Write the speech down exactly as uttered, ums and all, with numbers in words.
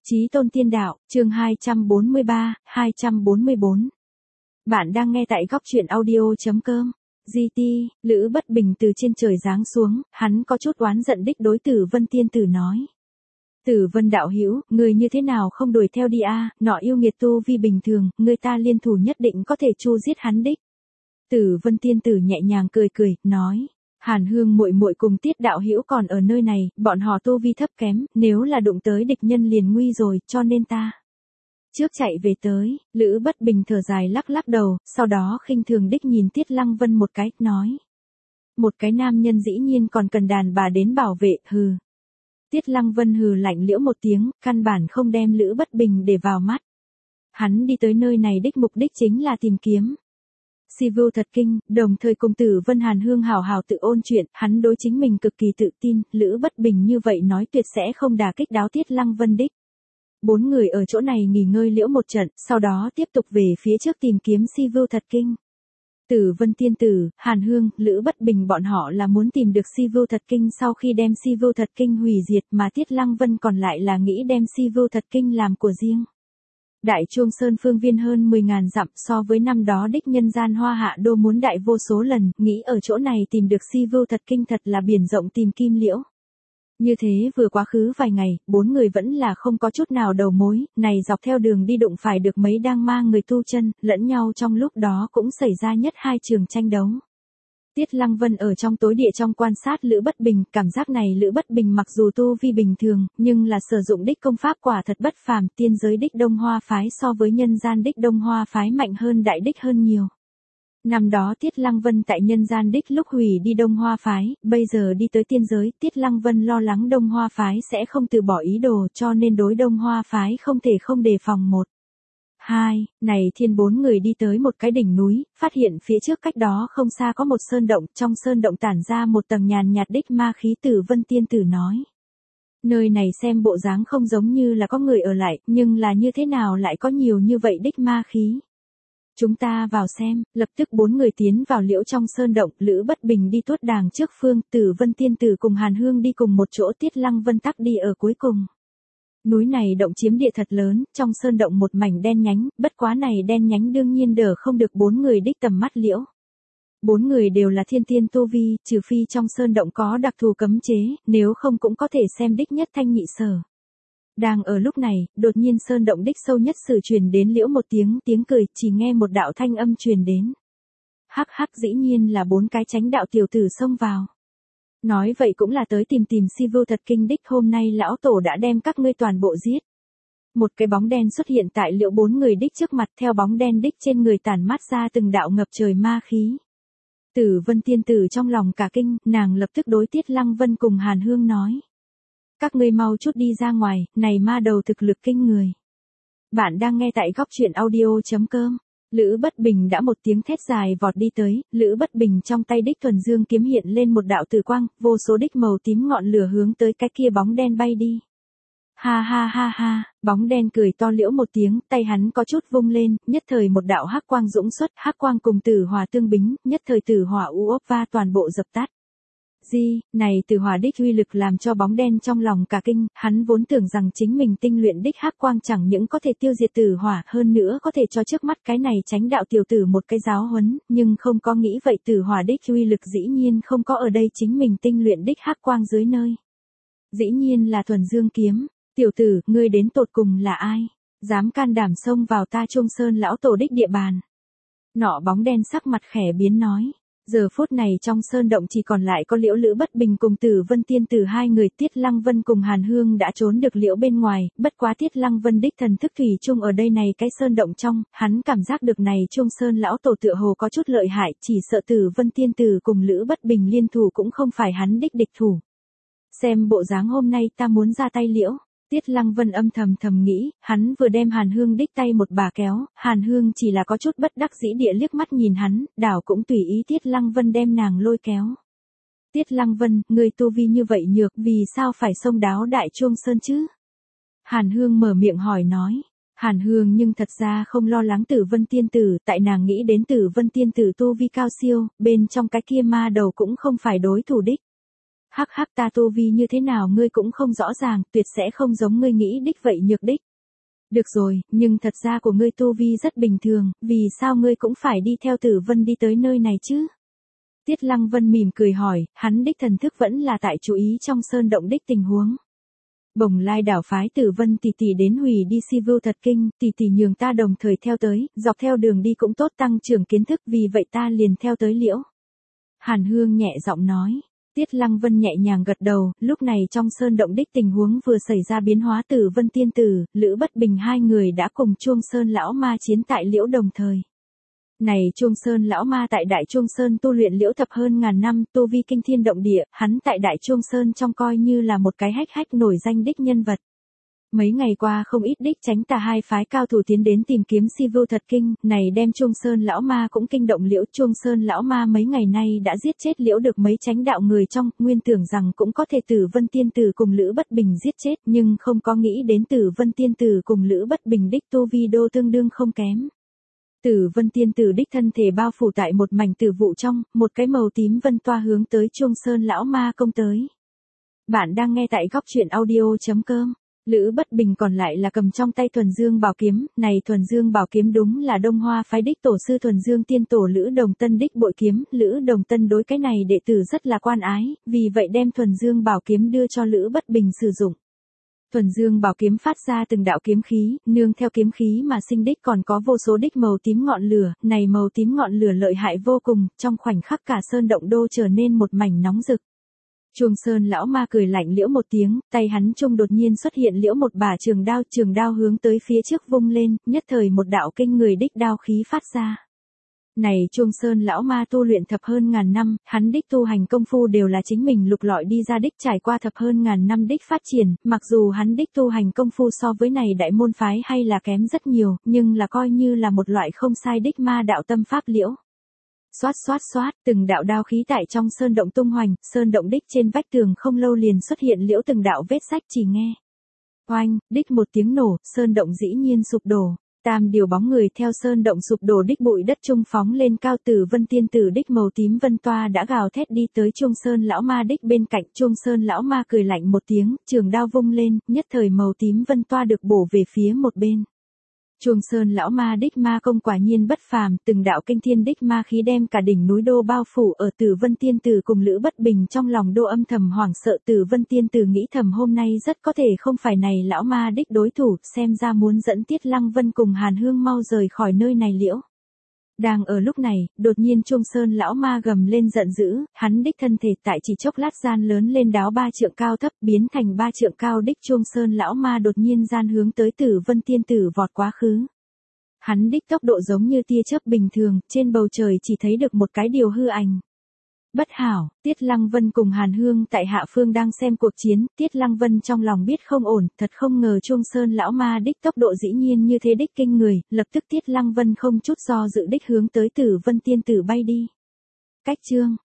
Chí Tôn Tiên Đạo, chương hai trăm bốn mươi ba, hai trăm bốn mươi bốn. Bạn đang nghe tại góc truyện audio.com. giê tê, Lữ Bất Bình từ trên trời giáng xuống, hắn có chút oán giận đích đối Tử Vân Tiên Tử nói. Tử Vân đạo hữu, người như thế nào không đuổi theo đi a, nọ yêu nghiệt tu vi bình thường, người ta liên thủ nhất định có thể chu giết hắn đích. Tử Vân Tiên Tử nhẹ nhàng cười cười, nói. Hàn Hương muội muội cùng Tiết đạo hữu còn ở nơi này, bọn họ tu vi thấp kém, nếu là đụng tới địch nhân liền nguy rồi, cho nên ta trước chạy về tới. Lữ Bất Bình thở dài lắc lắc đầu, sau đó khinh thường đích nhìn Tiết Lăng Vân một cái, nói. Một cái nam nhân dĩ nhiên còn cần đàn bà đến bảo vệ, hừ. Tiết Lăng Vân hừ lạnh liễu một tiếng, căn bản không đem Lữ Bất Bình để vào mắt. Hắn đi tới nơi này đích mục đích chính là tìm kiếm Si Vu Thật Kinh, đồng thời cùng Tử Vân Hàn Hương hào hào tự ôn chuyện, hắn đối chính mình cực kỳ tự tin, Lữ Bất Bình như vậy nói tuyệt sẽ không đả kích đáo Tiết Lăng Vân đích. Bốn người ở chỗ này nghỉ ngơi liễu một trận, sau đó tiếp tục về phía trước tìm kiếm Si Vu Thật Kinh. Tử Vân Tiên Tử, Hàn Hương, Lữ Bất Bình bọn họ là muốn tìm được Si Vu Thật Kinh sau khi đem Si Vu Thật Kinh hủy diệt, mà Tiết Lăng Vân còn lại là nghĩ đem Si Vu Thật Kinh làm của riêng. Đại Chuông Sơn phương viên hơn mười ngàn dặm, so với năm đó đích nhân gian Hoa Hạ Đô muốn đại vô số lần, nghĩ ở chỗ này tìm được Si Vu Thật Kinh thật là biển rộng tìm kim liễu. Như thế vừa quá khứ vài ngày, bốn người vẫn là không có chút nào đầu mối, này dọc theo đường đi đụng phải được mấy đang ma người tu chân, lẫn nhau trong lúc đó cũng xảy ra nhất hai trường tranh đấu. Tiết Lăng Vân ở trong tối địa trong quan sát Lữ Bất Bình, cảm giác này Lữ Bất Bình mặc dù tu vi bình thường, nhưng là sử dụng đích công pháp quả thật bất phàm, tiên giới đích Đông Hoa phái so với nhân gian đích Đông Hoa phái mạnh hơn đại đích hơn nhiều. Năm đó Tiết Lăng Vân tại nhân gian đích lúc hủy đi Đông Hoa phái, bây giờ đi tới tiên giới, Tiết Lăng Vân lo lắng Đông Hoa phái sẽ không từ bỏ ý đồ, cho nên đối Đông Hoa phái không thể không đề phòng một. Hai, này thiên bốn người đi tới một cái đỉnh núi, phát hiện phía trước cách đó không xa có một sơn động, trong sơn động tản ra một tầng nhàn nhạt đích ma khí. Tử Vân Tiên Tử nói. Nơi này xem bộ dáng không giống như là có người ở lại, nhưng là như thế nào lại có nhiều như vậy đích ma khí. Chúng ta vào xem, lập tức bốn người tiến vào liễu trong sơn động, Lữ Bất Bình đi tuốt đàng trước phương, Tử Vân Tiên Tử cùng Hàn Hương đi cùng một chỗ, Tiết Lăng Vân tắc đi ở cuối cùng. Núi này động chiếm địa thật lớn, trong sơn động một mảnh đen nhánh, bất quá này đen nhánh đương nhiên đỡ không được bốn người đích tầm mắt liễu. Bốn người đều là thiên tiên tu vi, trừ phi trong sơn động có đặc thù cấm chế, nếu không cũng có thể xem đích nhất thanh nhị sở. Đang ở lúc này, đột nhiên sơn động đích sâu nhất sự truyền đến liễu một tiếng tiếng cười, chỉ nghe một đạo thanh âm truyền đến. Hắc hắc, dĩ nhiên là bốn cái chánh đạo tiểu tử xông vào. Nói vậy cũng là tới tìm tìm Si Vu Thật Kinh đích, hôm nay lão tổ đã đem các ngươi toàn bộ giết. Một cái bóng đen xuất hiện tại liễu bốn người đích trước mặt, theo bóng đen đích trên người tản mát ra từng đạo ngập trời ma khí. Tử Vân Tiên Tử trong lòng cả kinh, nàng lập tức đối Tiết Lăng Vân cùng Hàn Hương nói. Các ngươi mau chút đi ra ngoài, này ma đầu thực lực kinh người. Bạn đang nghe tại góc truyện audio.com. Lữ Bất Bình đã một tiếng thét dài vọt đi tới, Lữ Bất Bình trong tay đích thuần dương kiếm hiện lên một đạo tử quang, vô số đích màu tím ngọn lửa hướng tới cái kia bóng đen bay đi. Ha ha ha ha, bóng đen cười to liễu một tiếng, tay hắn có chút vung lên, nhất thời một đạo hắc quang dũng xuất, hắc quang cùng tử hỏa tương bính, nhất thời tử hỏa u ốp va toàn bộ dập tắt. Di, này tử hỏa đích uy lực làm cho bóng đen trong lòng cả kinh, hắn vốn tưởng rằng chính mình tinh luyện đích hắc quang chẳng những có thể tiêu diệt tử hỏa, hơn nữa có thể cho trước mắt cái này chánh đạo tiểu tử một cái giáo huấn, nhưng không có nghĩ vậy tử hỏa đích uy lực dĩ nhiên không có ở đây chính mình tinh luyện đích hắc quang dưới nơi. Dĩ nhiên là thuần dương kiếm, tiểu tử, ngươi đến tột cùng là ai? Dám can đảm xông vào ta Chuông Sơn lão tổ đích địa bàn. Nọ bóng đen sắc mặt khẽ biến nói. Giờ phút này trong sơn động chỉ còn lại có liễu Lữ Bất Bình cùng Tử Vân Tiên Tử hai người, Tiết Lăng Vân cùng Hàn Hương đã trốn được liễu bên ngoài, bất quá Tiết Lăng Vân đích thần thức thủy chung ở đây này cái sơn động trong, hắn cảm giác được này Chuông Sơn lão tổ tựa hồ có chút lợi hại, chỉ sợ Tử Vân Tiên Tử cùng Lữ Bất Bình liên thủ cũng không phải hắn đích địch thủ. Xem bộ dáng hôm nay ta muốn ra tay liễu. Tiết Lăng Vân âm thầm thầm nghĩ, hắn vừa đem Hàn Hương đích tay một bà kéo, Hàn Hương chỉ là có chút bất đắc dĩ địa liếc mắt nhìn hắn, đảo cũng tùy ý Tiết Lăng Vân đem nàng lôi kéo. Tiết Lăng Vân, người tu vi như vậy nhược, vì sao phải xông đáo Đại Chuông Sơn chứ? Hàn Hương mở miệng hỏi nói. Hàn Hương nhưng thật ra không lo lắng Tử Vân Tiên Tử, tại nàng nghĩ đến Tử Vân Tiên Tử tu vi cao siêu, bên trong cái kia ma đầu cũng không phải đối thủ đích. hắc hắc ta tu vi như thế nào ngươi cũng không rõ ràng, tuyệt sẽ không giống ngươi nghĩ đích vậy nhược đích. Được rồi, nhưng thật ra của ngươi tu vi rất bình thường, vì sao ngươi cũng phải đi theo Tử Vân đi tới nơi này chứ? Tiết Lăng Vân mỉm cười hỏi, hắn đích thần thức vẫn là tại chú ý trong sơn động đích tình huống. Bồng Lai đảo phái Tử Vân tỷ tỷ đến hủy đi si vưu thật kinh, tỷ tỷ nhường ta đồng thời theo tới, dọc theo đường đi cũng tốt tăng trưởng kiến thức, vì vậy ta liền theo tới liễu. Hàn Hương nhẹ giọng nói. Tiết Lăng Vân nhẹ nhàng gật đầu, lúc này trong sơn động đích tình huống vừa xảy ra biến hóa, Tử Vân tiên tử, Lữ Bất Bình hai người đã cùng Chuông Sơn lão ma chiến tại liễu đồng thời. Này Chuông Sơn lão ma tại Đại Chuông Sơn tu luyện liễu thập hơn ngàn năm, tu vi kinh thiên động địa, hắn tại Đại Chuông Sơn trong coi như là một cái hách hách nổi danh đích nhân vật. Mấy ngày qua không ít đích tránh tà hai phái cao thủ tiến đến tìm kiếm si vưu thật kinh, này đem Chuông Sơn lão ma cũng kinh động liễu. Chuông Sơn lão ma mấy ngày nay đã giết chết liễu được mấy tránh đạo người trong, nguyên tưởng rằng cũng có thể Tử Vân tiên tử cùng Lữ Bất Bình giết chết, nhưng không có nghĩ đến Tử Vân tiên tử cùng Lữ Bất Bình đích tu vi đô tương đương không kém. Tử Vân tiên tử đích thân thể bao phủ tại một mảnh tử vụ trong, một cái màu tím vân toa hướng tới Chuông Sơn lão ma công tới. Bạn đang nghe tại góc truyện audio chấm com. Lữ Bất Bình còn lại là cầm trong tay Thuần Dương Bảo Kiếm, này Thuần Dương Bảo Kiếm đúng là Đông Hoa phái đích tổ sư Thuần Dương Tiên Tổ Lữ Đồng Tân đích bội kiếm, Lữ Đồng Tân đối cái này đệ tử rất là quan ái, vì vậy đem Thuần Dương Bảo Kiếm đưa cho Lữ Bất Bình sử dụng. Thuần Dương Bảo Kiếm phát ra từng đạo kiếm khí, nương theo kiếm khí mà sinh đích còn có vô số đích màu tím ngọn lửa, này màu tím ngọn lửa lợi hại vô cùng, trong khoảnh khắc cả sơn động đô trở nên một mảnh nóng rực. Chuông Sơn lão ma cười lạnh liễu một tiếng, tay hắn trung đột nhiên xuất hiện liễu một bả trường đao, trường đao hướng tới phía trước vung lên, nhất thời một đạo kinh người đích đao khí phát ra. Này Chuông Sơn lão ma tu luyện thập hơn ngàn năm, hắn đích tu hành công phu đều là chính mình lục lọi đi ra đích, trải qua thập hơn ngàn năm đích phát triển, mặc dù hắn đích tu hành công phu so với này đại môn phái hay là kém rất nhiều, nhưng là coi như là một loại không sai đích ma đạo tâm pháp liễu. Xoát xoát xoát, từng đạo đao khí tại trong sơn động tung hoành, sơn động đích trên vách tường không lâu liền xuất hiện liễu từng đạo vết rách, chỉ nghe. Oanh, đích một tiếng nổ, sơn động dĩ nhiên sụp đổ. Tam điều bóng người theo sơn động sụp đổ đích bụi đất trung phóng lên cao. Tử Vân tiên tử đích màu tím vân toa đã gào thét đi tới Chuông Sơn lão ma đích bên cạnh. Chuông Sơn lão ma cười lạnh một tiếng, trường đao vung lên, nhất thời màu tím vân toa được bổ về phía một bên. Chuông Sơn lão ma đích ma công quả nhiên bất phàm, từng đạo kinh thiên đích ma khí đem cả đỉnh núi đô bao phủ. Ở Tử Vân tiên tử cùng Lữ Bất Bình trong lòng đô âm thầm hoảng sợ. Tử Vân tiên tử nghĩ thầm hôm nay rất có thể không phải này lão ma đích đối thủ, xem ra muốn dẫn Tiết Lăng Vân cùng Hàn Hương mau rời khỏi nơi này liễu. Đang ở lúc này, đột nhiên Chuông Sơn lão ma gầm lên giận dữ, hắn đích thân thể tại chỉ chốc lát gian lớn lên đáo ba trượng cao thấp, biến thành ba trượng cao đích. Chuông Sơn lão ma đột nhiên gian hướng tới Tử Vân tiên tử vọt quá khứ. Hắn đích tốc độ giống như tia chớp bình thường, trên bầu trời chỉ thấy được một cái điều hư ảnh. Bất hảo, Tiết Lăng Vân cùng Hàn Hương tại hạ phương đang xem cuộc chiến, Tiết Lăng Vân trong lòng biết không ổn, thật không ngờ Chuông Sơn lão ma đích tốc độ dĩ nhiên như thế đích kinh người, lập tức Tiết Lăng Vân không chút do dự đích hướng tới Tử Vân tiên tử bay đi. Cách chương